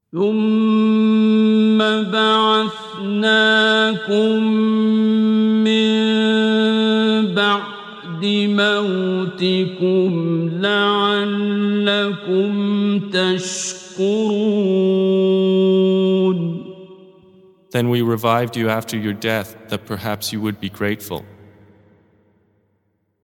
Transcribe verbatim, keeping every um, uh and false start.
ثم بعثناكم من بعد موتكم لعلكم تشكرون. Then we revived you after your death that perhaps you would be grateful.